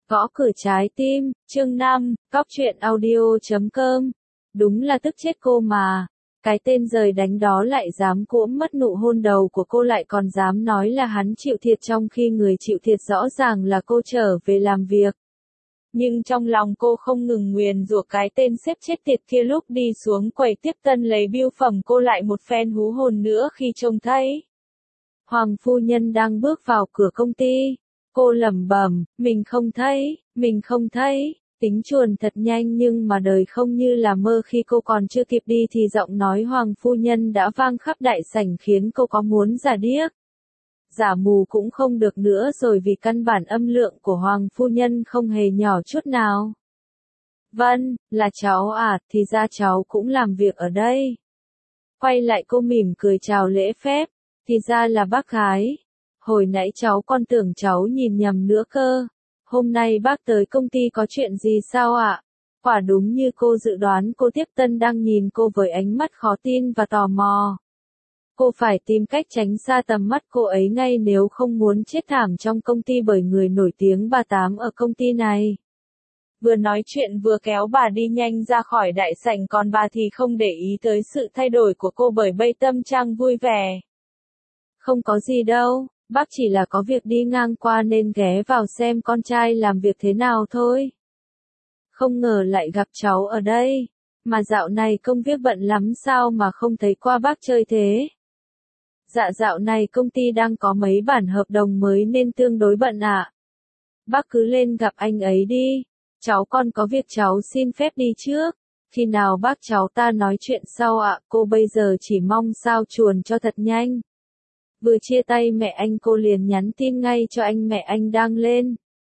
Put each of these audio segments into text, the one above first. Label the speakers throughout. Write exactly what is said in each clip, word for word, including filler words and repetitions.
Speaker 1: Gõ cửa trái tim, chương năm, cóc truyện audio chấm com. Đúng là tức chết cô mà. Cái tên giời đánh đó lại dám cuỗm mất nụ hôn đầu của cô, lại còn dám nói là hắn chịu thiệt, trong khi người chịu thiệt rõ ràng là cô trở về làm việc. Nhưng trong lòng cô không ngừng nguyền rủa cái tên sếp chết tiệt kia, lúc đi xuống quầy tiếp tân lấy bưu phẩm cô lại một phen hú hồn nữa khi trông thấy Hoàng phu nhân đang bước vào cửa công ty. Cô lẩm bẩm, mình không thấy, mình không thấy, tính chuồn thật nhanh, nhưng mà đời không như là mơ, khi cô còn chưa kịp đi thì giọng nói Hoàng phu nhân đã vang khắp đại sảnh khiến cô có muốn giả điếc. Giả mù cũng không được nữa rồi, vì căn bản âm lượng của Hoàng phu nhân không hề nhỏ chút nào. Vâng, là cháu à, thì ra cháu cũng làm việc ở đây. Quay lại cô mỉm cười chào lễ phép, thì ra là bác gái. Hồi nãy cháu còn tưởng cháu nhìn nhầm nữa cơ. Hôm nay bác tới công ty có chuyện gì sao ạ? Quả đúng như cô dự đoán, cô tiếp tân đang nhìn cô với ánh mắt khó tin và tò mò. Cô phải tìm cách tránh xa tầm mắt cô ấy ngay, nếu không muốn chết thảm trong công ty bởi người nổi tiếng bà Tám ở công ty này. Vừa nói chuyện vừa kéo bà đi nhanh ra khỏi đại sảnh, còn bà thì không để ý tới sự thay đổi của cô bởi bây tâm trạng vui vẻ. Không có gì đâu, bác chỉ là có việc đi ngang qua nên ghé vào xem con trai làm việc thế nào thôi. Không ngờ lại gặp cháu ở đây, mà dạo này công việc bận lắm sao mà không thấy qua bác chơi thế? Dạ dạo này công ty đang có mấy bản hợp đồng mới nên tương đối bận ạ. Bác cứ lên gặp anh ấy đi, cháu còn có việc cháu xin phép đi trước. Khi nào bác cháu ta nói chuyện sau ạ, cô bây giờ chỉ mong sao chuồn cho thật nhanh. Vừa chia tay mẹ anh cô liền nhắn tin ngay cho anh, mẹ anh đang lên.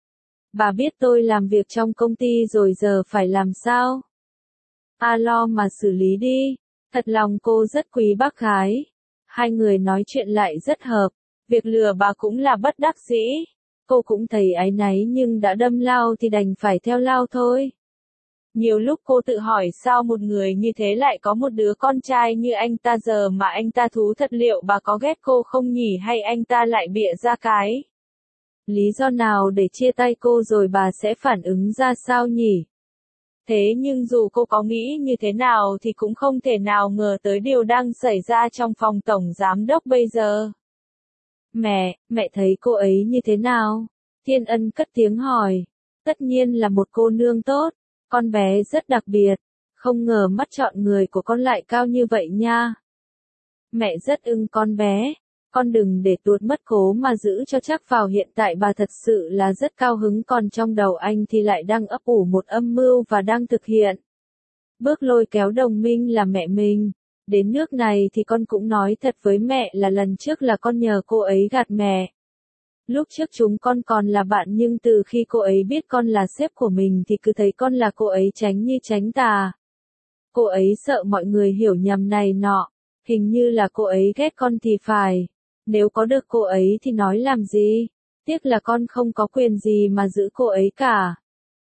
Speaker 1: Bà biết tôi làm việc trong công ty rồi, giờ phải làm sao? A lo mà xử lý đi. Thật lòng cô rất quý bác gái. Hai người nói chuyện lại rất hợp. Việc lừa bà cũng là bất đắc dĩ. Cô cũng thấy áy náy nhưng đã đâm lao thì đành phải theo lao thôi. Nhiều lúc cô tự hỏi sao một người như thế lại có một đứa con trai như anh ta, giờ mà anh ta thú thật liệu bà có ghét cô không nhỉ, hay anh ta lại bịa ra cái lý do nào để chia tay cô rồi bà sẽ phản ứng ra sao nhỉ? Thế nhưng dù cô có nghĩ như thế nào thì cũng không thể nào ngờ tới điều đang xảy ra trong phòng tổng giám đốc bây giờ. Mẹ, mẹ thấy cô ấy như thế nào? Thiên Ân cất tiếng hỏi. Tất nhiên là một cô nương tốt. Con bé rất đặc biệt, không ngờ mắt chọn người của con lại cao như vậy nha. Mẹ rất ưng con bé, con đừng để tuột mất cố mà giữ cho chắc vào, hiện tại bà thật sự là rất cao hứng, còn trong đầu anh thì lại đang ấp ủ một âm mưu và đang thực hiện. Bước lôi kéo đồng minh là mẹ mình. Đến nước này thì con cũng nói thật với mẹ là lần trước là con nhờ cô ấy gạt mẹ. Lúc trước chúng con còn là bạn, nhưng từ khi cô ấy biết con là sếp của mình thì cứ thấy con là cô ấy tránh như tránh tà. Cô ấy sợ mọi người hiểu nhầm này nọ, hình như là cô ấy ghét con thì phải. Nếu có được cô ấy thì nói làm gì, tiếc là con không có quyền gì mà giữ cô ấy cả.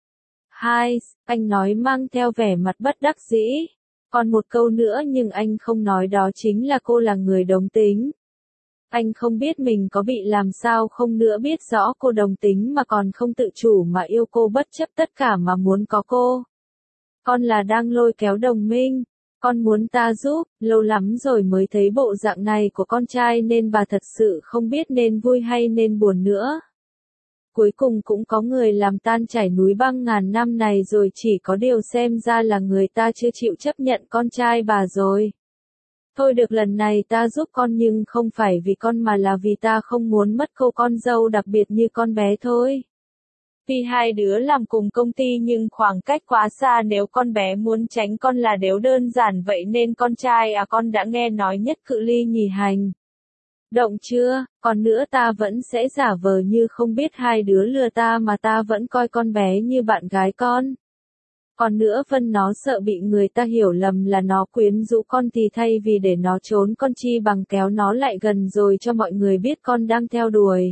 Speaker 1: Hai, anh nói mang theo vẻ mặt bất đắc dĩ. Còn một câu nữa nhưng anh không nói, đó chính là cô là người đồng tính. Anh không biết mình có bị làm sao không nữa, biết rõ cô đồng tính mà còn không tự chủ mà yêu cô, bất chấp tất cả mà muốn có cô. Con là đang lôi kéo đồng minh, con muốn ta giúp, lâu lắm rồi mới thấy bộ dạng này của con trai nên bà thật sự không biết nên vui hay nên buồn nữa. Cuối cùng cũng có người làm tan chảy núi băng ngàn năm này rồi, chỉ có điều xem ra là người ta chưa chịu chấp nhận con trai bà rồi. Thôi được, lần này ta giúp con nhưng không phải vì con mà là vì ta không muốn mất cô con dâu đặc biệt như con bé thôi. Vì hai đứa làm cùng công ty nhưng khoảng cách quá xa, nếu con bé muốn tránh con là đều đơn giản vậy nên con trai à, con đã nghe nói nhất cự ly nhì hành động chưa, còn nữa ta vẫn sẽ giả vờ như không biết hai đứa lừa ta mà ta vẫn coi con bé như bạn gái con. Còn nữa Vân nó sợ bị người ta hiểu lầm là nó quyến rũ con thì thay vì để nó trốn con chi bằng kéo nó lại gần rồi cho mọi người biết con đang theo đuổi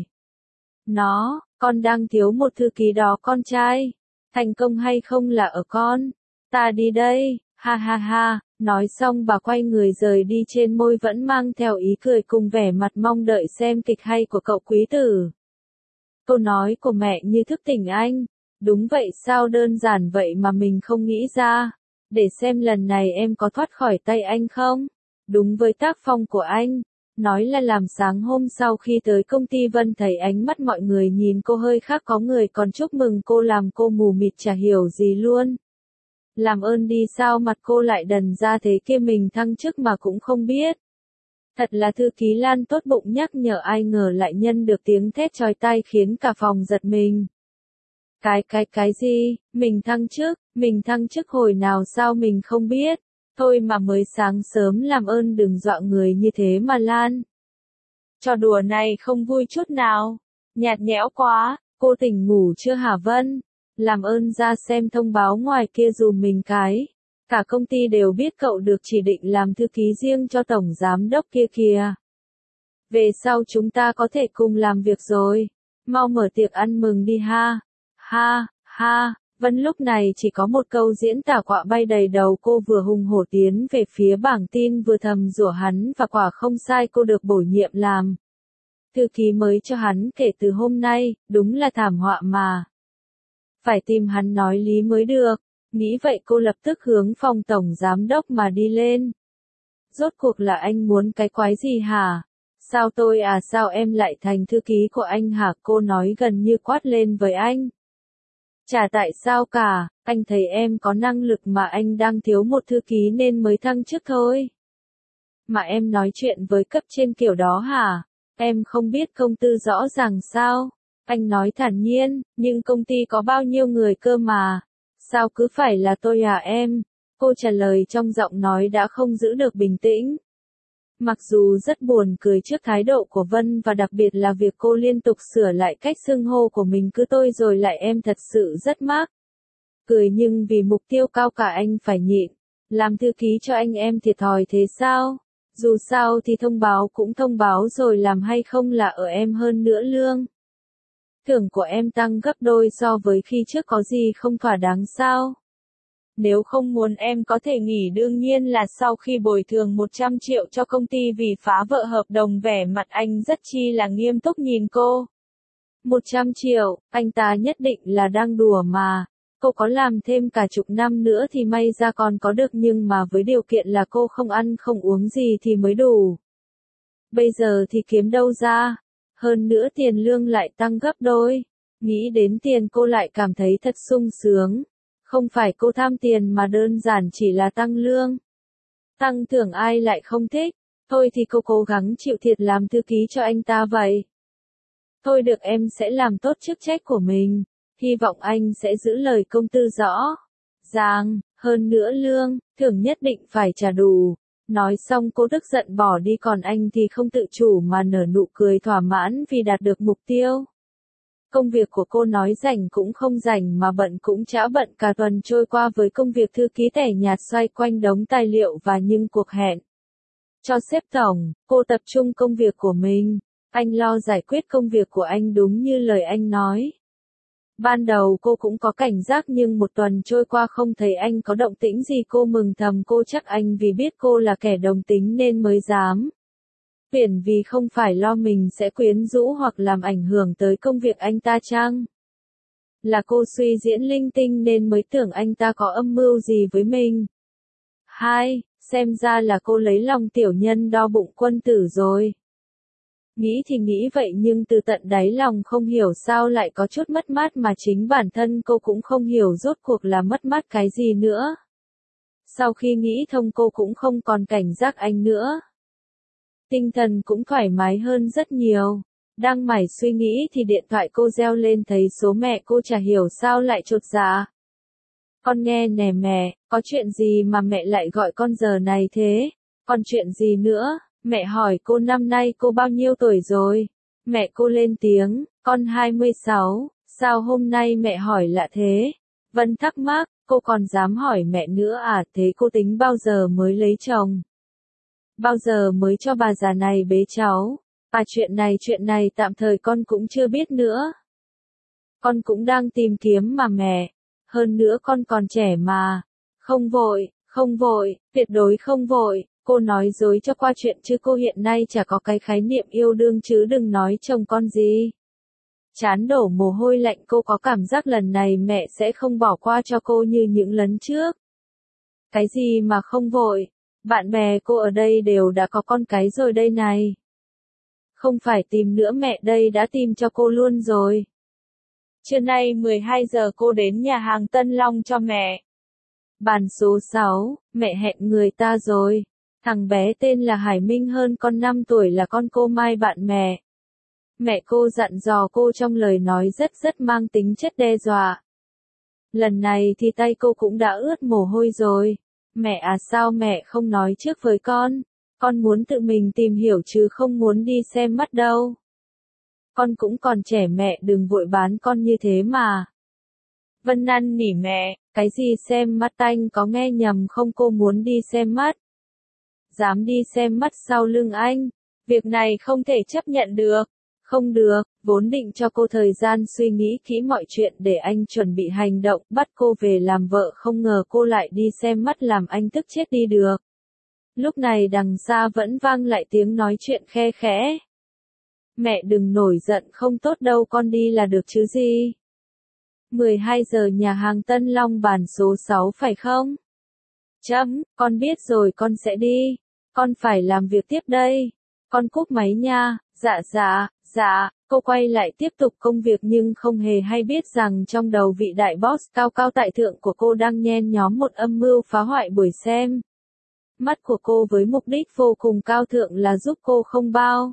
Speaker 1: nó, con đang thiếu một thư ký đó con trai. Thành công hay không là ở con. Ta đi đây, ha ha ha, nói xong bà quay người rời đi, trên môi vẫn mang theo ý cười cùng vẻ mặt mong đợi xem kịch hay của cậu quý tử. Câu nói của mẹ như thức tỉnh anh. Đúng vậy sao đơn giản vậy mà mình không nghĩ ra. Để xem lần này em có thoát khỏi tay anh không? Đúng với tác phong của anh. Nói là làm sáng hôm sau khi tới công ty Vân thấy ánh mắt mọi người nhìn cô hơi khác, có người còn chúc mừng cô làm cô mù mịt chả hiểu gì luôn. Làm ơn đi, sao mặt cô lại đần ra thế kia, mình thăng chức mà cũng không biết. Thật là thư ký Lan tốt bụng nhắc nhở, ai ngờ lại nhân được tiếng thét chói tai khiến cả phòng giật mình. Cái cái cái gì, mình thăng chức, mình thăng chức hồi nào sao mình không biết. Thôi mà mới sáng sớm, làm ơn đừng dọa người như thế mà Lan. Trò đùa này không vui chút nào. Nhạt nhẽo quá, cô tỉnh ngủ chưa hả Vân? Làm ơn ra xem thông báo ngoài kia dùm mình cái. Cả công ty đều biết cậu được chỉ định làm thư ký riêng cho tổng giám đốc kia kìa. Về sau chúng ta có thể cùng làm việc rồi. Mau mở tiệc ăn mừng đi ha. Ha, ha. Vân lúc này chỉ có một câu diễn tả quạ bay đầy đầu, cô vừa hùng hổ tiến về phía bảng tin vừa thầm rủa hắn, và quả không sai, cô được bổ nhiệm làm thư ký mới cho hắn kể từ hôm nay, đúng là thảm họa mà. Phải tìm hắn nói lý mới được. Nghĩ vậy cô lập tức hướng phòng tổng giám đốc mà đi lên. Rốt cuộc là anh muốn cái quái gì hả? Sao tôi à, sao em lại thành thư ký của anh hả? Cô nói gần như quát lên với anh. Chả tại sao cả, anh thấy em có năng lực mà anh đang thiếu một thư ký nên mới thăng chức thôi. Mà em nói chuyện với cấp trên kiểu đó hả? Em không biết công tư rõ ràng sao? Anh nói thản nhiên, nhưng công ty có bao nhiêu người cơ mà. Sao cứ phải là tôi à em? Cô trả lời trong giọng nói đã không giữ được bình tĩnh. Mặc dù rất buồn cười trước thái độ của Vân, và đặc biệt là việc cô liên tục sửa lại cách xưng hô của mình, cứ tôi rồi lại em, thật sự rất mắc cười, nhưng vì mục tiêu cao cả anh phải nhịn. Làm thư ký cho anh em thiệt thòi thế sao? Dù sao thì thông báo cũng thông báo rồi, làm hay không là ở em, hơn nữa lương thưởng của em tăng gấp đôi so với khi trước, có gì không thỏa đáng sao? Nếu không muốn em có thể nghỉ, đương nhiên là sau khi bồi thường một trăm triệu cho công ty vì phá vỡ hợp đồng. Vẻ mặt anh rất chi là nghiêm túc nhìn cô. một trăm triệu, anh ta nhất định là đang đùa mà. Cô có làm thêm cả chục năm nữa thì may ra còn có được, nhưng mà với điều kiện là cô không ăn không uống gì thì mới đủ. Bây giờ thì kiếm đâu ra? Hơn nữa tiền lương lại tăng gấp đôi. Nghĩ đến tiền cô lại cảm thấy thật sung sướng. Không phải cô tham tiền mà đơn giản chỉ là tăng lương. Tăng thưởng ai lại không thích. Thôi thì cô cố gắng chịu thiệt làm thư ký cho anh ta vậy. Thôi được, em sẽ làm tốt chức trách của mình. Hy vọng anh sẽ giữ lời công tư rõ ràng, hơn nữa lương thưởng nhất định phải trả đủ. Nói xong cô tức giận bỏ đi, còn anh thì không tự chủ mà nở nụ cười thỏa mãn vì đạt được mục tiêu. Công việc của cô nói rảnh cũng không rảnh, mà bận cũng chả bận, cả tuần trôi qua với công việc thư ký tẻ nhạt xoay quanh đống tài liệu và những cuộc hẹn cho sếp tổng. Cô tập trung công việc của mình. Anh lo giải quyết công việc của anh đúng như lời anh nói. Ban đầu cô cũng có cảnh giác, nhưng một tuần trôi qua không thấy anh có động tĩnh gì, cô mừng thầm, cô chắc anh vì biết cô là kẻ đồng tính nên mới dám tuyển, vì không phải lo mình sẽ quyến rũ hoặc làm ảnh hưởng tới công việc anh ta chăng? Là cô suy diễn linh tinh nên mới tưởng anh ta có âm mưu gì với mình. Hai, xem ra là cô lấy lòng tiểu nhân đo bụng quân tử rồi. Nghĩ thì nghĩ vậy, nhưng từ tận đáy lòng không hiểu sao lại có chút mất mát, mà chính bản thân cô cũng không hiểu rốt cuộc là mất mát cái gì nữa. Sau khi nghĩ thông, cô cũng không còn cảnh giác anh nữa. Tinh thần cũng thoải mái hơn rất nhiều. Đang mải suy nghĩ thì điện thoại cô reo lên, thấy số mẹ cô, chả hiểu sao lại chột dạ. Con nghe nè mẹ, có chuyện gì mà mẹ lại gọi con giờ này thế? Còn chuyện gì nữa? Mẹ hỏi cô năm nay cô bao nhiêu tuổi rồi? Mẹ cô lên tiếng, con hai mươi sáu, sao hôm nay mẹ hỏi lạ thế? Vân thắc mắc, cô còn dám hỏi mẹ nữa à? Thế cô tính bao giờ mới lấy chồng? Bao giờ mới cho bà già này bế cháu? À, chuyện này chuyện này tạm thời con cũng chưa biết nữa. Con cũng đang tìm kiếm mà mẹ. Hơn nữa con còn trẻ mà. Không vội, không vội, tuyệt đối không vội. Cô nói dối cho qua chuyện chứ cô hiện nay chả có cái khái niệm yêu đương, chứ đừng nói chồng con gì. Trán đổ mồ hôi lạnh, cô có cảm giác lần này mẹ sẽ không bỏ qua cho cô như những lần trước. Cái gì mà không vội, bạn bè cô ở đây đều đã có con cái rồi đây này. Không phải tìm nữa, mẹ đây đã tìm cho cô luôn rồi. Trưa nay mười hai giờ cô đến nhà hàng Tân Long cho mẹ. Bàn số sáu, mẹ hẹn người ta rồi. Thằng bé tên là Hải Minh, hơn con năm tuổi, là con cô Mai bạn mẹ. Mẹ cô dặn dò cô trong lời nói rất rất mang tính chất đe dọa. Lần này thì tay cô cũng đã ướt mồ hôi rồi. Mẹ à, sao mẹ không nói trước với con? Con muốn tự mình tìm hiểu chứ không muốn đi xem mắt đâu. Con cũng còn trẻ, mẹ đừng vội bán con như thế mà. Vân năn nỉ mẹ, cái gì xem mắt, anh có nghe nhầm không? Cô muốn đi xem mắt. Dám đi xem mắt sau lưng anh? Việc này không thể chấp nhận được. Không được, vốn định cho cô thời gian suy nghĩ kỹ mọi chuyện để anh chuẩn bị hành động bắt cô về làm vợ, không ngờ cô lại đi xem mắt, làm anh tức chết đi được. Lúc này đằng xa vẫn vang lại tiếng nói chuyện khe khẽ. Mẹ đừng nổi giận, không tốt đâu, con đi là được chứ gì. mười hai giờ nhà hàng Tân Long bàn số sáu phải không? Chấm, con biết rồi, con sẽ đi. Con phải làm việc tiếp đây. Con cúp máy nha. Dạ dạ, dạ. Cô quay lại tiếp tục công việc nhưng không hề hay biết rằng trong đầu vị đại boss cao cao tại thượng của cô đang nhen nhóm một âm mưu phá hoại buổi xem. Mắt của cô với mục đích vô cùng cao thượng là giúp cô không bao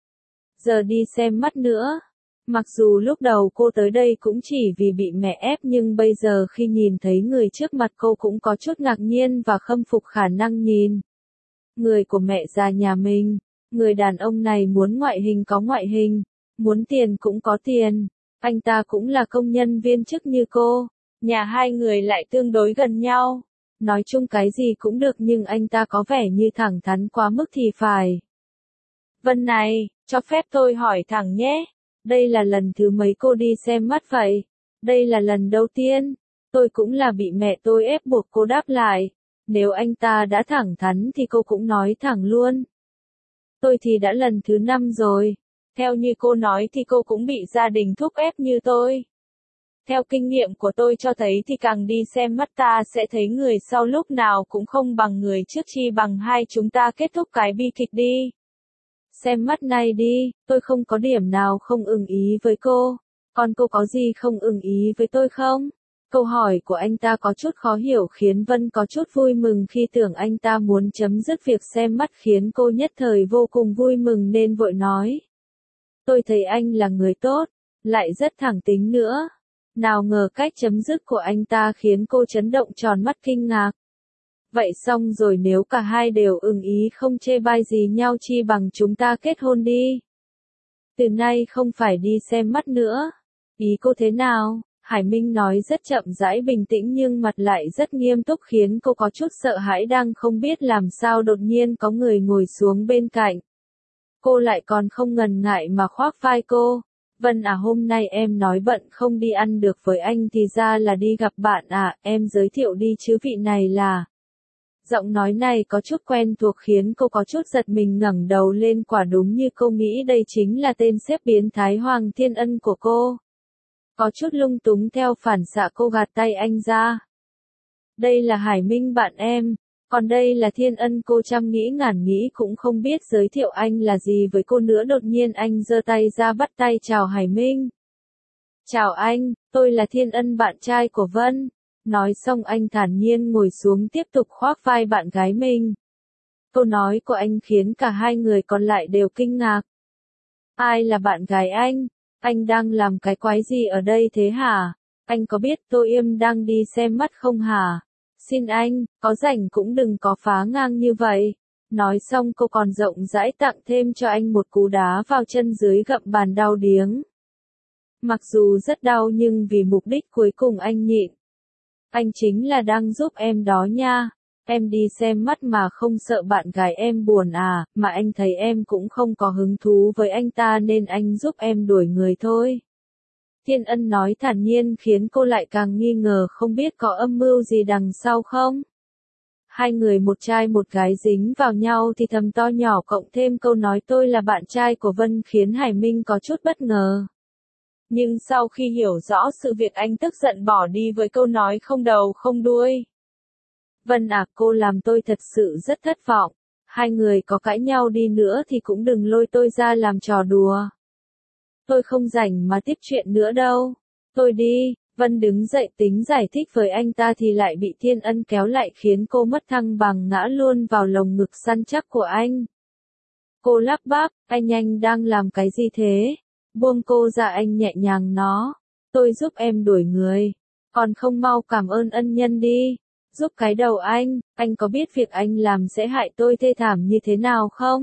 Speaker 1: giờ đi xem mắt nữa. Mặc dù lúc đầu cô tới đây cũng chỉ vì bị mẹ ép, nhưng bây giờ khi nhìn thấy người trước mặt cô cũng có chút ngạc nhiên và khâm phục khả năng nhìn người của mẹ già nhà mình. Người đàn ông này muốn ngoại hình có ngoại hình, muốn tiền cũng có tiền. Anh ta cũng là công nhân viên chức như cô. Nhà hai người lại tương đối gần nhau. Nói chung cái gì cũng được, nhưng anh ta có vẻ như thẳng thắn quá mức thì phải. Vân này, cho phép tôi hỏi thẳng nhé. Đây là lần thứ mấy cô đi xem mắt vậy? Đây là lần đầu tiên. Tôi cũng là bị mẹ tôi ép buộc, cô đáp lại. Nếu anh ta đã thẳng thắn thì cô cũng nói thẳng luôn. Tôi thì đã lần thứ năm rồi. Theo như cô nói thì cô cũng bị gia đình thúc ép như tôi. Theo kinh nghiệm của tôi cho thấy thì càng đi xem mắt ta sẽ thấy người sau lúc nào cũng không bằng người trước, chi bằng hai chúng ta kết thúc cái bi kịch đi. Xem mắt này đi, tôi không có điểm nào không ưng ý với cô. Còn cô có gì không ưng ý với tôi không? Câu hỏi của anh ta có chút khó hiểu khiến Vân có chút vui mừng, khi tưởng anh ta muốn chấm dứt việc xem mắt khiến cô nhất thời vô cùng vui mừng nên vội nói. Tôi thấy anh là người tốt, lại rất thẳng tính nữa. Nào ngờ cách chấm dứt của anh ta khiến cô chấn động tròn mắt kinh ngạc. Vậy xong rồi, nếu cả hai đều ưng ý không chê bai gì nhau, chi bằng chúng ta kết hôn đi. Từ nay không phải đi xem mắt nữa. Ý cô thế nào? Hải Minh nói rất chậm rãi bình tĩnh nhưng mặt lại rất nghiêm túc khiến cô có chút sợ hãi, đang không biết làm sao đột nhiên có người ngồi xuống bên cạnh. Cô lại còn không ngần ngại mà khoác vai cô. Vân à, hôm nay em nói bận không đi ăn được với anh thì ra là đi gặp bạn à, em giới thiệu đi chứ, vị này là... Giọng nói này có chút quen thuộc khiến cô có chút giật mình, ngẩng đầu lên, quả đúng như cô nghĩ, đây chính là tên sếp biến thái Hoàng Thiên Ân của cô. Có chút lung túng theo phản xạ cô gạt tay anh ra. Đây là Hải Minh bạn em, còn đây là Thiên Ân, cô trăm nghĩ ngàn nghĩ cũng không biết giới thiệu anh là gì với cô nữa. Đột nhiên anh giơ tay ra bắt tay chào Hải Minh. Chào anh, tôi là Thiên Ân, bạn trai của Vân. Nói xong anh thản nhiên ngồi xuống tiếp tục khoác vai bạn gái mình. Câu nói của anh khiến cả hai người còn lại đều kinh ngạc. Ai là bạn gái anh? Anh đang làm cái quái gì ở đây thế hả? Anh có biết tôi Yêm đang đi xem mắt không hả? Xin anh, có rảnh cũng đừng có phá ngang như vậy. Nói xong cô còn rộng rãi tặng thêm cho anh một cú đá vào chân dưới gậm bàn đau điếng. Mặc dù rất đau nhưng vì mục đích cuối cùng anh nhịn. Anh chính là đang giúp em đó nha. Em đi xem mắt mà không sợ bạn gái em buồn à, mà anh thấy em cũng không có hứng thú với anh ta nên anh giúp em đuổi người thôi. Thiên Ân nói thản nhiên khiến cô lại càng nghi ngờ không biết có âm mưu gì đằng sau không. Hai người một trai một gái dính vào nhau thì thầm to nhỏ, cộng thêm câu nói tôi là bạn trai của Vân khiến Hải Minh có chút bất ngờ. Nhưng sau khi hiểu rõ sự việc anh tức giận bỏ đi với câu nói không đầu không đuôi. Vân à, cô làm tôi thật sự rất thất vọng. Hai người có cãi nhau đi nữa thì cũng đừng lôi tôi ra làm trò đùa. Tôi không rảnh mà tiếp chuyện nữa đâu. Tôi đi. Vân đứng dậy tính giải thích với anh ta thì lại bị Thiên Ân kéo lại khiến cô mất thăng bằng ngã luôn vào lồng ngực săn chắc của anh. Cô lắp bắp, anh anh đang làm cái gì thế? Buông cô ra, anh nhẹ nhàng nó. Tôi giúp em đuổi người. Còn không mau cảm ơn ân nhân đi. Giúp cái đầu anh, anh có biết việc anh làm sẽ hại tôi thê thảm như thế nào không?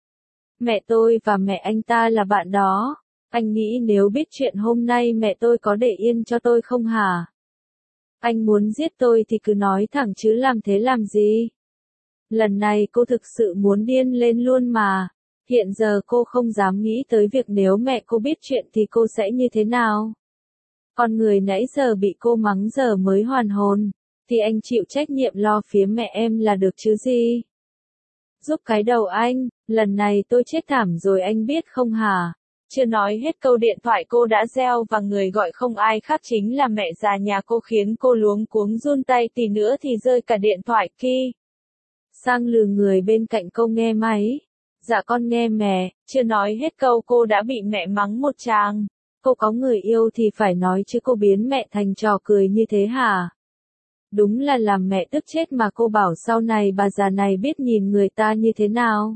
Speaker 1: Mẹ tôi và mẹ anh ta là bạn đó. Anh nghĩ nếu biết chuyện hôm nay mẹ tôi có để yên cho tôi không hả? Anh muốn giết tôi thì cứ nói thẳng chứ làm thế làm gì? Lần này cô thực sự muốn điên lên luôn mà. Hiện giờ cô không dám nghĩ tới việc nếu mẹ cô biết chuyện thì cô sẽ như thế nào. Con người nãy giờ bị cô mắng giờ mới hoàn hồn, thì anh chịu trách nhiệm lo phía mẹ em là được chứ gì. Giúp cái đầu anh, lần này tôi chết thảm rồi anh biết không hả? Chưa nói hết câu điện thoại cô đã reo và người gọi không ai khác chính là mẹ già nhà cô khiến cô luống cuống run tay tí nữa thì rơi cả điện thoại kia. Sang lừ người bên cạnh cô nghe máy. Dạ con nghe mẹ, chưa nói hết câu cô đã bị mẹ mắng một tràng. Cô có người yêu thì phải nói chứ cô biến mẹ thành trò cười như thế hả? Đúng là làm mẹ tức chết mà cô bảo sau này bà già này biết nhìn người ta như thế nào.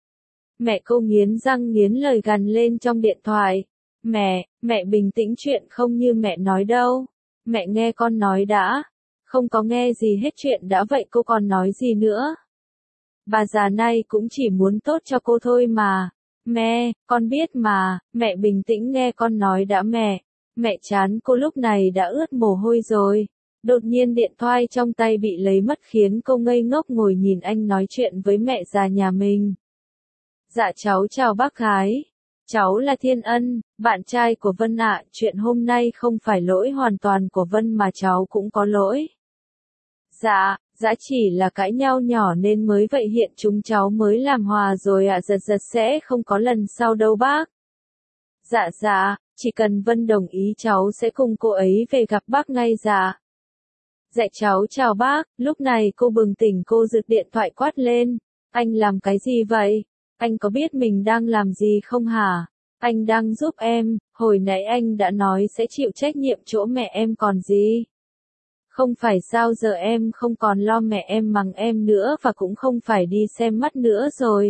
Speaker 1: Mẹ cô nghiến răng nghiến lời gằn lên trong điện thoại. Mẹ, mẹ bình tĩnh, chuyện không như mẹ nói đâu. Mẹ nghe con nói đã. Không có nghe gì hết, chuyện đã vậy cô còn nói gì nữa. Bà già này cũng chỉ muốn tốt cho cô thôi mà. Mẹ, con biết mà, mẹ bình tĩnh nghe con nói đã mẹ. Mẹ chán cô lúc này đã ướt mồ hôi rồi. Đột nhiên điện thoại trong tay bị lấy mất khiến cô ngây ngốc ngồi nhìn anh nói chuyện với mẹ già nhà mình. Dạ cháu chào bác gái. Cháu là Thiên Ân, bạn trai của Vân ạ. Chuyện hôm nay không phải lỗi hoàn toàn của Vân mà cháu cũng có lỗi. Dạ, dạ chỉ là cãi nhau nhỏ nên mới vậy, hiện chúng cháu mới làm hòa rồi ạ. Giật giật sẽ không có lần sau đâu bác. Dạ dạ, chỉ cần Vân đồng ý cháu sẽ cùng cô ấy về gặp bác ngay dạ. Dạ cháu chào bác. Lúc này cô bừng tỉnh, cô giật điện thoại quát lên. Anh làm cái gì vậy? Anh có biết mình đang làm gì không hả? Anh đang giúp em, hồi nãy anh đã nói sẽ chịu trách nhiệm chỗ mẹ em còn gì. Không phải sao giờ em không còn lo mẹ em mắng em nữa và cũng không phải đi xem mắt nữa rồi.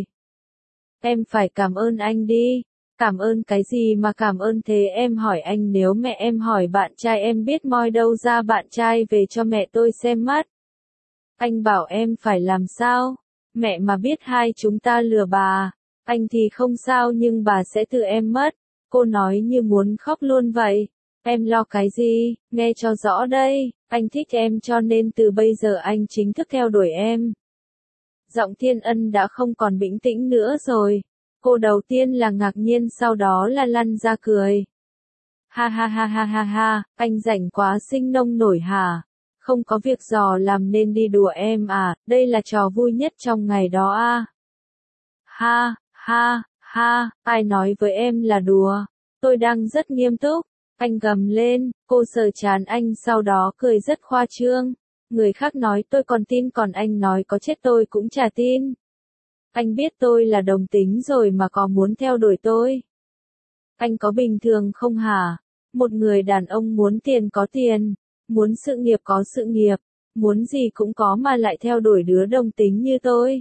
Speaker 1: Em phải cảm ơn anh đi. Cảm ơn cái gì mà cảm ơn thế, em hỏi anh nếu mẹ em hỏi bạn trai em biết moi đâu ra bạn trai về cho mẹ tôi xem mắt. Anh bảo em phải làm sao? Mẹ mà biết hai chúng ta lừa bà, anh thì không sao nhưng bà sẽ tự em mất. Cô nói như muốn khóc luôn vậy. Em lo cái gì, nghe cho rõ đây, anh thích em cho nên từ bây giờ anh chính thức theo đuổi em. Giọng Thiên Ân đã không còn bình tĩnh nữa rồi. Cô đầu tiên là ngạc nhiên, sau đó là lăn ra cười. Ha ha ha ha ha ha, anh rảnh quá sinh nông nổi hả? Không có việc dò làm nên đi đùa em à, đây là trò vui nhất trong ngày đó à? Ha, ha, ha, ai nói với em là đùa? Tôi đang rất nghiêm túc. Anh gầm lên, cô sờ trán anh sau đó cười rất khoa trương. Người khác nói tôi còn tin, còn anh nói có chết tôi cũng chả tin. Anh biết tôi là đồng tính rồi mà có muốn theo đuổi tôi. Anh có bình thường không hả? Một người đàn ông muốn tiền có tiền, muốn sự nghiệp có sự nghiệp, muốn gì cũng có mà lại theo đuổi đứa đồng tính như tôi.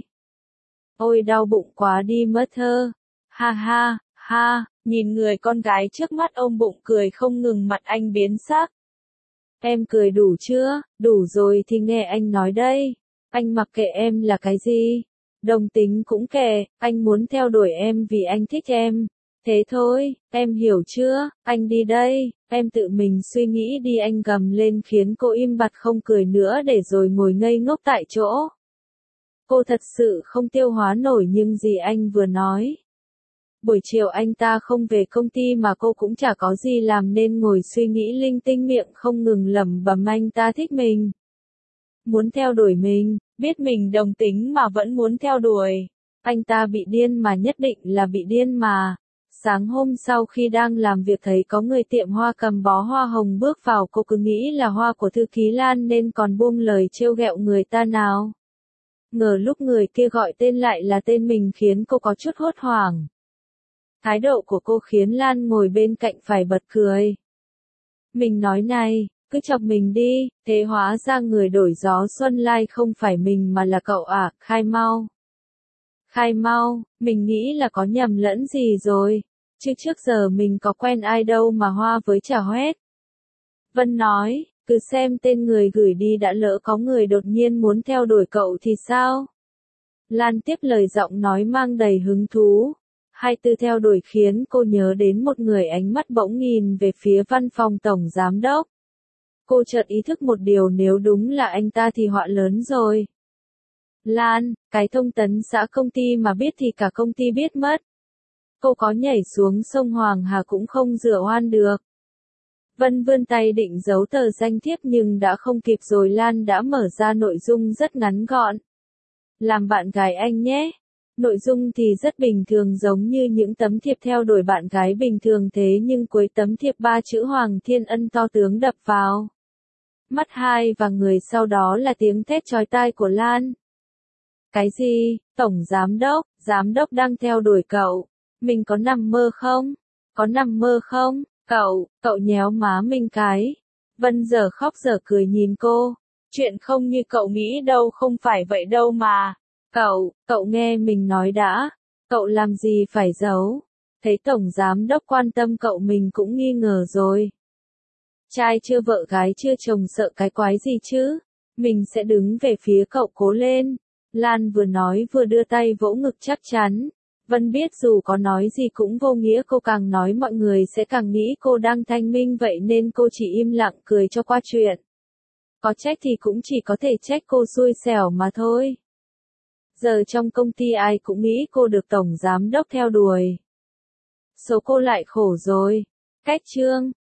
Speaker 1: Ôi đau bụng quá đi mất thơ. Ha ha, ha, nhìn người con gái trước mắt ôm bụng cười không ngừng, mặt anh biến sắc. Em cười đủ chưa? Đủ rồi thì nghe anh nói đây. Anh mặc kệ em là cái gì. Đồng tính cũng kệ, anh muốn theo đuổi em vì anh thích em. Thế thôi, em hiểu chưa? Anh đi đây, em tự mình suy nghĩ đi, anh gầm lên khiến cô im bặt không cười nữa để rồi ngồi ngây ngốc tại chỗ. Cô thật sự không tiêu hóa nổi những gì anh vừa nói. Buổi chiều anh ta không về công ty mà cô cũng chả có gì làm nên ngồi suy nghĩ linh tinh, miệng không ngừng lẩm bẩm anh ta thích mình. Muốn theo đuổi mình, biết mình đồng tính mà vẫn muốn theo đuổi. Anh ta bị điên mà, nhất định là bị điên mà. Sáng hôm sau khi đang làm việc thấy có người tiệm hoa cầm bó hoa hồng bước vào, cô cứ nghĩ là hoa của thư ký Lan nên còn buông lời trêu ghẹo người ta nào. Ngờ lúc người kia gọi tên lại là tên mình khiến cô có chút hốt hoảng. Thái độ của cô khiến Lan ngồi bên cạnh phải bật cười. Mình nói này, cứ chọc mình đi, thế hóa ra người đổi gió xuân lai không phải mình mà là cậu à, khai mau. Khai mau, mình nghĩ là có nhầm lẫn gì rồi, chứ trước giờ mình có quen ai đâu mà hoa với chả hoét. Vân nói, cứ xem tên người gửi đi đã, lỡ có người đột nhiên muốn theo đuổi cậu thì sao? Lan tiếp lời giọng nói mang đầy hứng thú. Hai từ theo đuổi khiến cô nhớ đến một người, ánh mắt bỗng nhìn về phía văn phòng tổng giám đốc. Cô chợt ý thức một điều, nếu đúng là anh ta thì họa lớn rồi. Lan, cái thông tấn xã công ty mà biết thì cả công ty biết mất. Cô có nhảy xuống sông Hoàng Hà cũng không rửa oan được. Vân vươn tay định giấu tờ danh thiếp nhưng đã không kịp rồi, Lan đã mở ra nội dung rất ngắn gọn. Làm bạn gái anh nhé. Nội dung thì rất bình thường, giống như những tấm thiệp theo đuổi bạn gái bình thường, thế nhưng cuối tấm thiệp ba chữ Hoàng Thiên Ân to tướng đập vào mắt hai và người, sau đó là tiếng thét chói tai của Lan. Cái gì? Tổng giám đốc, giám đốc đang theo đuổi cậu. Mình có nằm mơ không? Có nằm mơ không? Cậu, cậu nhéo má mình cái. Vân giờ khóc giờ cười nhìn cô. Chuyện không như cậu nghĩ đâu, không phải vậy đâu mà. Cậu, cậu nghe mình nói đã. Cậu làm gì phải giấu. Thấy tổng giám đốc quan tâm cậu mình cũng nghi ngờ rồi. Trai chưa vợ gái chưa chồng sợ cái quái gì chứ. Mình sẽ đứng về phía cậu, cố lên. Lan vừa nói vừa đưa tay vỗ ngực chắc chắn. Vân biết dù có nói gì cũng vô nghĩa, cô càng nói mọi người sẽ càng nghĩ cô đang thanh minh, vậy nên cô chỉ im lặng cười cho qua chuyện. Có trách thì cũng chỉ có thể trách cô xui xẻo mà thôi. Giờ trong công ty ai cũng nghĩ cô được tổng giám đốc theo đuổi. Số cô lại khổ rồi. Cách chương